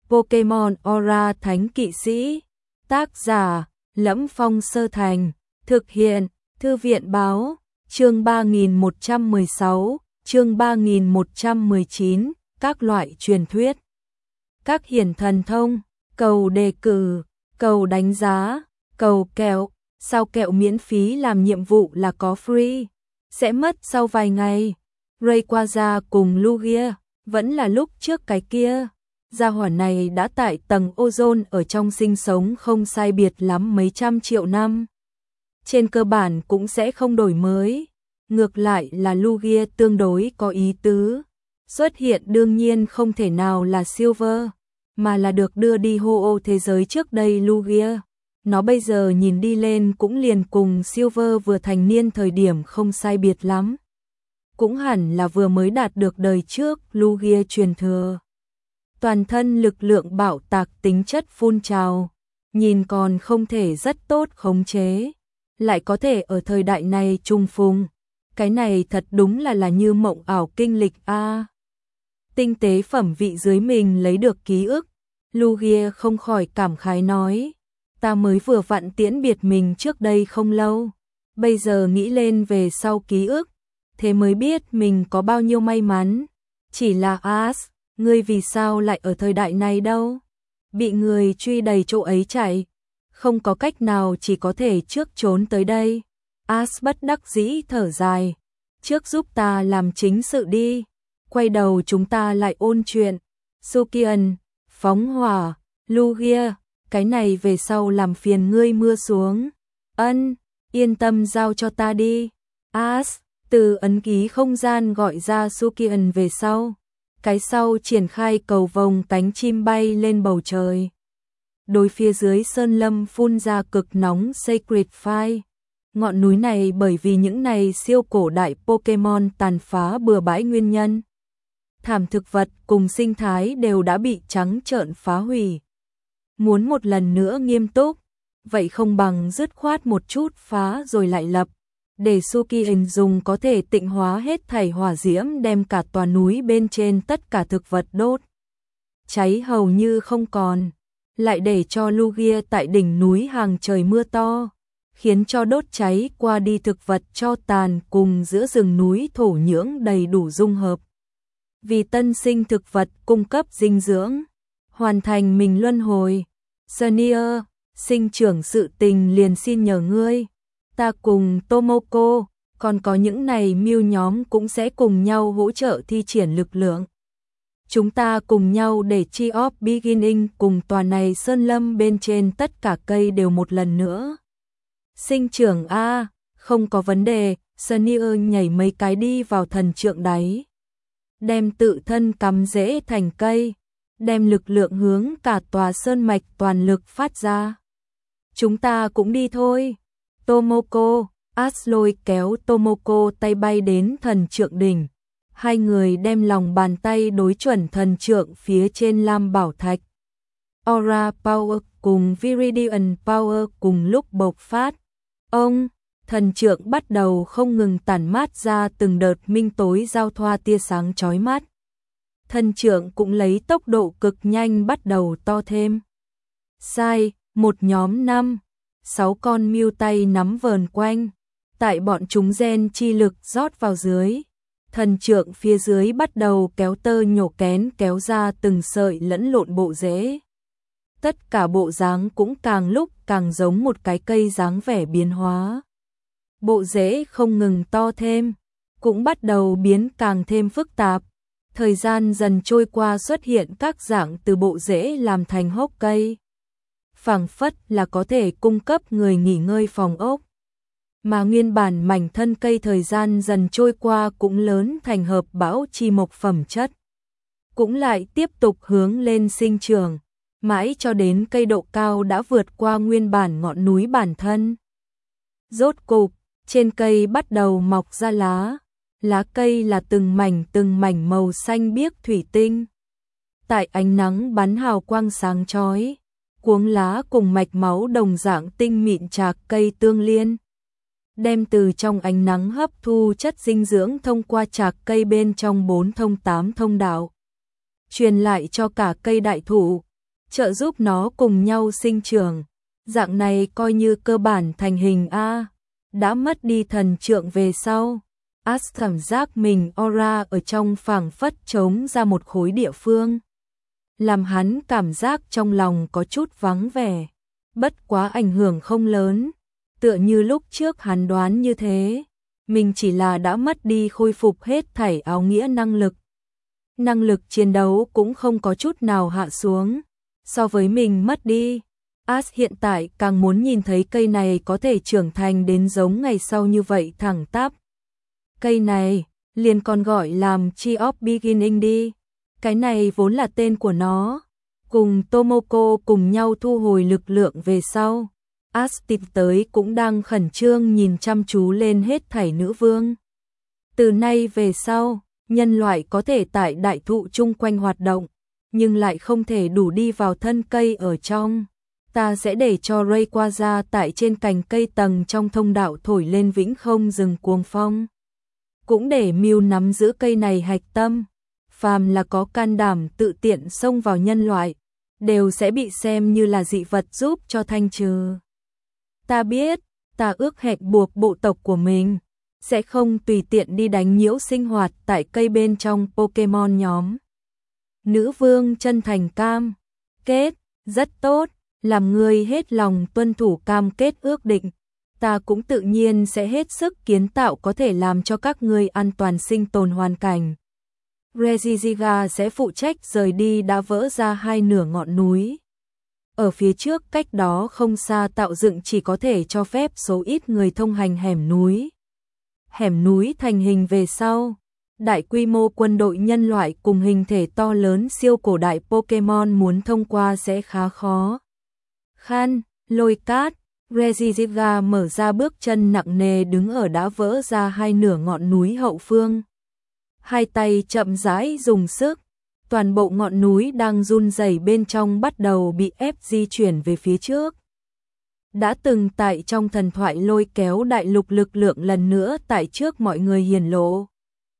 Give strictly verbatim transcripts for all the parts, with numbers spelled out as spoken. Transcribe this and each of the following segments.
Pokemon Aura Thánh Kỵ Sĩ. Tác giả: Lẫm Phong Sơ Thành. Thực hiện: Thư viện báo. Chương ba nghìn một trăm mười sáu, chương ba nghìn một trăm mười chín, các loại truyền thuyết. Các hiển thần thông, cầu đề cử, cầu đánh giá, cầu kẹo, sao kẹo miễn phí làm nhiệm vụ là có free, sẽ mất sau vài ngày. Rayquaza cùng Lugia, vẫn là lúc trước cái kia. Gia hỏa này đã tại tầng ozone ở trong sinh sống không sai biệt lắm mấy trăm triệu năm. Trên cơ bản cũng sẽ không đổi mới. Ngược lại là Lugia tương đối có ý tứ. Xuất hiện đương nhiên không thể nào là Silver, mà là được đưa đi Ho-Oh thế giới trước đây Lugia. Nó bây giờ nhìn đi lên cũng liền cùng Silver vừa thành niên thời điểm không sai biệt lắm. Cũng hẳn là vừa mới đạt được đời trước Lugia truyền thừa. Toàn thân lực lượng bạo tạc tính chất phun trào, nhìn còn không thể rất tốt khống chế, lại có thể ở thời đại này trùng phùng. Cái này thật đúng là là như mộng ảo kinh lịch a. À, tinh tế phẩm vị dưới mình lấy được ký ức, Lugia không khỏi cảm khái nói, ta mới vừa vặn tiễn biệt mình trước đây không lâu, bây giờ nghĩ lên về sau ký ức, thế mới biết mình có bao nhiêu may mắn. Chỉ là Ash, ngươi vì sao lại ở thời đại này đâu? Bị người truy đầy chỗ ấy chạy, không có cách nào chỉ có thể trước trốn tới đây. Ash bất đắc dĩ thở dài, trước giúp ta làm chính sự đi, quay đầu chúng ta lại ôn chuyện. Sukian, phóng hỏa, Lugia, cái này về sau làm phiền ngươi mưa xuống. Ân, yên tâm giao cho ta đi. Ash từ ấn ký không gian gọi ra Sukian về sau, cái sau triển khai cầu vồng cánh chim bay lên bầu trời. Đối phía dưới sơn lâm phun ra cực nóng Sacred Fire. Ngọn núi này bởi vì những này siêu cổ đại Pokemon tàn phá bừa bãi nguyên nhân, thảm thực vật cùng sinh thái đều đã bị trắng trợn phá hủy. Muốn một lần nữa nghiêm túc, vậy không bằng dứt khoát một chút phá rồi lại lập, để Sukian dùng có thể tịnh hóa hết thảy hỏa diễm đem cả tòa núi bên trên tất cả thực vật đốt cháy hầu như không còn, lại để cho Lugia tại đỉnh núi hàng trời mưa to, khiến cho đốt cháy qua đi thực vật cho tàn cùng giữa rừng núi thổ nhưỡng đầy đủ dung hợp. Vì tân sinh thực vật cung cấp dinh dưỡng, hoàn thành mình luân hồi. Senior, sinh trưởng sự tình liền xin nhờ ngươi, ta cùng Tomoko, còn có những này Mew nhóm cũng sẽ cùng nhau hỗ trợ thi triển lực lượng. Chúng ta cùng nhau để Tree of Beginning cùng tòa này sơn lâm bên trên tất cả cây đều một lần nữa sinh trưởng a, không có vấn đề. Senior nhảy mấy cái đi vào thần trượng đáy, đem tự thân cắm rễ thành cây, đem lực lượng hướng cả tòa sơn mạch toàn lực phát ra. Chúng ta cũng đi thôi. Tomoko, Ash lôi kéo Tomoko tay bay đến thần trượng đỉnh. Hai người đem lòng bàn tay đối chuẩn thần trượng phía trên lam bảo thạch. Aura Power cùng Viridian Power cùng lúc bộc phát. Ông, thần trượng bắt đầu không ngừng tản mát ra từng đợt minh tối giao thoa tia sáng chói mắt. Thần trượng cũng lấy tốc độ cực nhanh bắt đầu to thêm. Sai, một nhóm năm, sáu con Mew tay nắm vờn quanh, tại bọn chúng gen chi lực rót vào dưới. Thần trượng phía dưới bắt đầu kéo tơ nhổ kén kéo ra từng sợi lẫn lộn bộ rễ. Tất cả bộ dáng cũng càng lúc càng giống một cái cây dáng vẻ biến hóa. Bộ rễ không ngừng to thêm, cũng bắt đầu biến càng thêm phức tạp. Thời gian dần trôi qua xuất hiện các dạng từ bộ rễ làm thành hốc cây. Phảng phất là có thể cung cấp người nghỉ ngơi phòng ốc. Mà nguyên bản mảnh thân cây thời gian dần trôi qua cũng lớn thành hợp bão chi mộc phẩm chất. Cũng lại tiếp tục hướng lên sinh trưởng, mãi cho đến cây độ cao đã vượt qua nguyên bản ngọn núi bản thân. Rốt cục, trên cây bắt đầu mọc ra lá. Lá cây là từng mảnh từng mảnh màu xanh biếc thủy tinh. Tại ánh nắng bắn hào quang sáng chói, cuống lá cùng mạch máu đồng dạng tinh mịn chạc cây tương liên, đem từ trong ánh nắng hấp thu chất dinh dưỡng thông qua chạc cây bên trong bốn thông tám thông đạo, truyền lại cho cả cây đại thụ, trợ giúp nó cùng nhau sinh trưởng. Dạng này coi như cơ bản thành hình a. Đã mất đi thần trượng về sau, Ash cảm giác mình aura ở trong phảng phất trống ra một khối địa phương, làm hắn cảm giác trong lòng có chút vắng vẻ, bất quá ảnh hưởng không lớn, tựa như lúc trước hắn đoán như thế, mình chỉ là đã mất đi khôi phục hết thảy áo nghĩa năng lực. Năng lực chiến đấu cũng không có chút nào hạ xuống, so với mình mất đi. Ash hiện tại càng muốn nhìn thấy cây này có thể trưởng thành đến giống ngày sau như vậy thẳng tắp. Cây này, liền còn gọi làm Tree of Beginning đi. Cái này vốn là tên của nó. Cùng Tomoko cùng nhau thu hồi lực lượng về sau. Ash tìm tới cũng đang khẩn trương nhìn chăm chú lên hết thảy nữ vương. Từ nay về sau, nhân loại có thể tại đại thụ chung quanh hoạt động, nhưng lại không thể đủ đi vào thân cây ở trong. Ta sẽ để cho Rayquaza tại trên cành cây tầng trong thông đạo thổi lên vĩnh không dừng cuồng phong. Cũng để Mew nắm giữ cây này hạch tâm. Phàm là có can đảm tự tiện xông vào nhân loại, đều sẽ bị xem như là dị vật giúp cho thanh trừ. Ta biết, ta ước hẹn buộc bộ tộc của mình, sẽ không tùy tiện đi đánh nhiễu sinh hoạt tại cây bên trong Pokemon nhóm. Nữ vương chân thành cam kết, rất tốt. Làm người hết lòng tuân thủ cam kết ước định, ta cũng tự nhiên sẽ hết sức kiến tạo có thể làm cho các ngươi an toàn sinh tồn hoàn cảnh. Regigiga sẽ phụ trách rời đi đã vỡ ra hai nửa ngọn núi. Ở phía trước cách đó không xa tạo dựng chỉ có thể cho phép số ít người thông hành hẻm núi. Hẻm núi thành hình về sau, đại quy mô quân đội nhân loại cùng hình thể to lớn siêu cổ đại Pokemon muốn thông qua sẽ khá khó. Khan, Lôi Cát, Regigiga mở ra bước chân nặng nề đứng ở đã vỡ ra hai nửa ngọn núi hậu phương. Hai tay chậm rãi dùng sức, toàn bộ ngọn núi đang run rẩy bên trong bắt đầu bị ép di chuyển về phía trước. Đã từng tại trong thần thoại lôi kéo đại lục lực lượng lần nữa tại trước mọi người hiển lộ.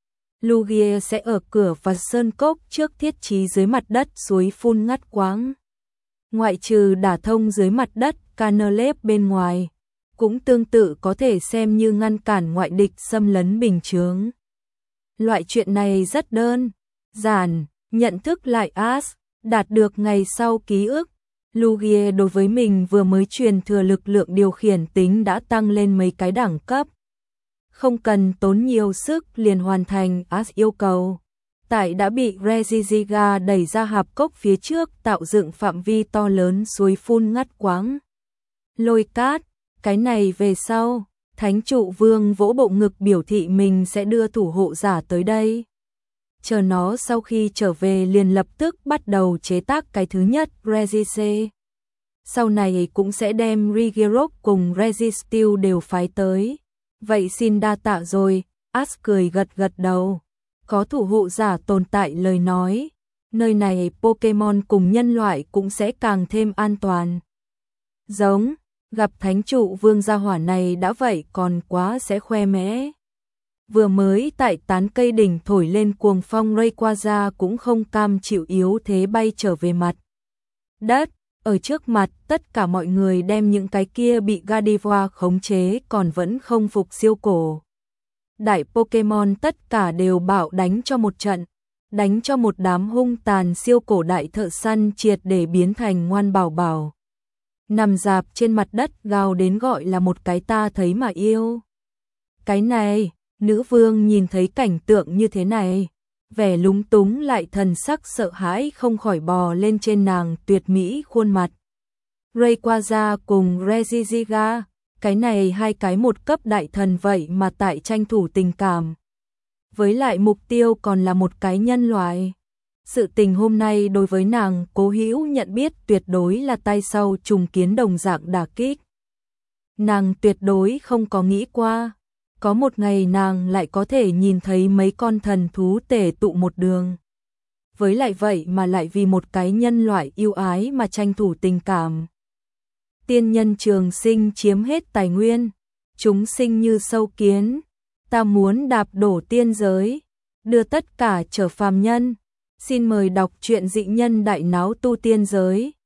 Lugia sẽ ở cửa và sơn cốc trước thiết trí dưới mặt đất suối phun ngắt quãng. Ngoại trừ đả thông dưới mặt đất Canalep bên ngoài, cũng tương tự có thể xem như ngăn cản ngoại địch xâm lấn bình chướng. Loại chuyện này rất đơn giản, nhận thức lại Ash, đạt được ngày sau ký ức. Lugia đối với mình vừa mới truyền thừa lực lượng điều khiển tính đã tăng lên mấy cái đẳng cấp. Không cần tốn nhiều sức liền hoàn thành Ash yêu cầu. Tại đã bị Regigiga đẩy ra hạp cốc phía trước tạo dựng phạm vi to lớn suối phun ngắt quãng. Lôi Cát, cái này về sau, Thánh trụ vương vỗ bộ ngực biểu thị mình sẽ đưa thủ hộ giả tới đây. Chờ nó sau khi trở về liền lập tức bắt đầu chế tác cái thứ nhất Regise. Sau này cũng sẽ đem Regirock cùng Registeel đều phái tới. Vậy xin đa tạ rồi, Ash cười gật gật đầu. Có thủ hộ giả tồn tại lời nói, nơi này Pokemon cùng nhân loại cũng sẽ càng thêm an toàn. Giống, gặp thánh trụ vương gia hỏa này đã vậy còn quá sẽ khoe mẽ. Vừa mới tại tán cây đỉnh thổi lên cuồng phong Rayquaza cũng không cam chịu yếu thế bay trở về mặt đất. Ở trước mặt tất cả mọi người đem những cái kia bị Gardevoir khống chế còn vẫn không phục siêu cổ. Đại Pokemon tất cả đều bảo đánh cho một trận, đánh cho một đám hung tàn siêu cổ đại thợ săn triệt để biến thành ngoan bảo bảo. Nằm dạp trên mặt đất gào đến gọi là một cái ta thấy mà yêu. Cái này, nữ vương nhìn thấy cảnh tượng như thế này, vẻ lúng túng lại thần sắc sợ hãi không khỏi bò lên trên nàng tuyệt mỹ khuôn mặt. Rayquaza cùng Regigiga, cái này hai cái một cấp đại thần vậy mà tại tranh thủ tình cảm. Với lại mục tiêu còn là một cái nhân loại. Sự tình hôm nay đối với nàng Cố Hữu nhận biết tuyệt đối là tay sau trùng kiến đồng dạng đả kích. Nàng tuyệt đối không có nghĩ qua, có một ngày nàng lại có thể nhìn thấy mấy con thần thú tề tụ một đường. Với lại vậy mà lại vì một cái nhân loại yêu ái mà tranh thủ tình cảm. Tiên nhân trường sinh chiếm hết tài nguyên, chúng sinh như sâu kiến, ta muốn đạp đổ tiên giới, đưa tất cả trở phàm nhân. Xin mời đọc truyện Dị Nhân Đại Náo Tu Tiên Giới.